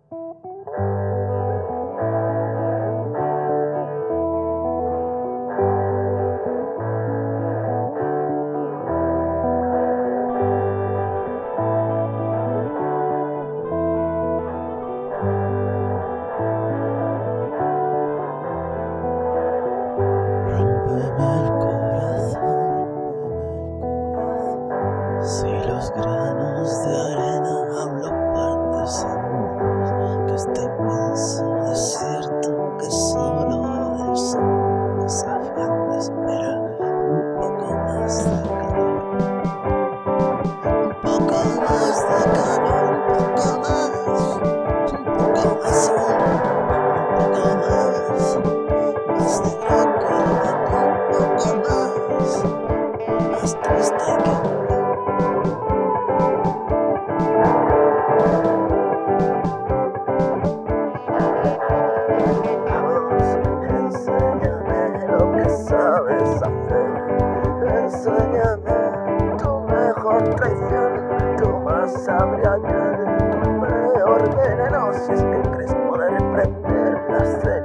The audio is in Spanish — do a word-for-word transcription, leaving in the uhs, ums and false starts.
Si los granos de arena hablo partes en que este inmenso desierto que solo el sol desafiante espera un poco más de calor, un poco más de calor, un poco más, un poco más sol, un poco más, más negro que el un poco más, más triste que un sabes hacer, enséñame tu mejor traición, tu más sabria, tu peor veneno, si es que crees poder prender la sed.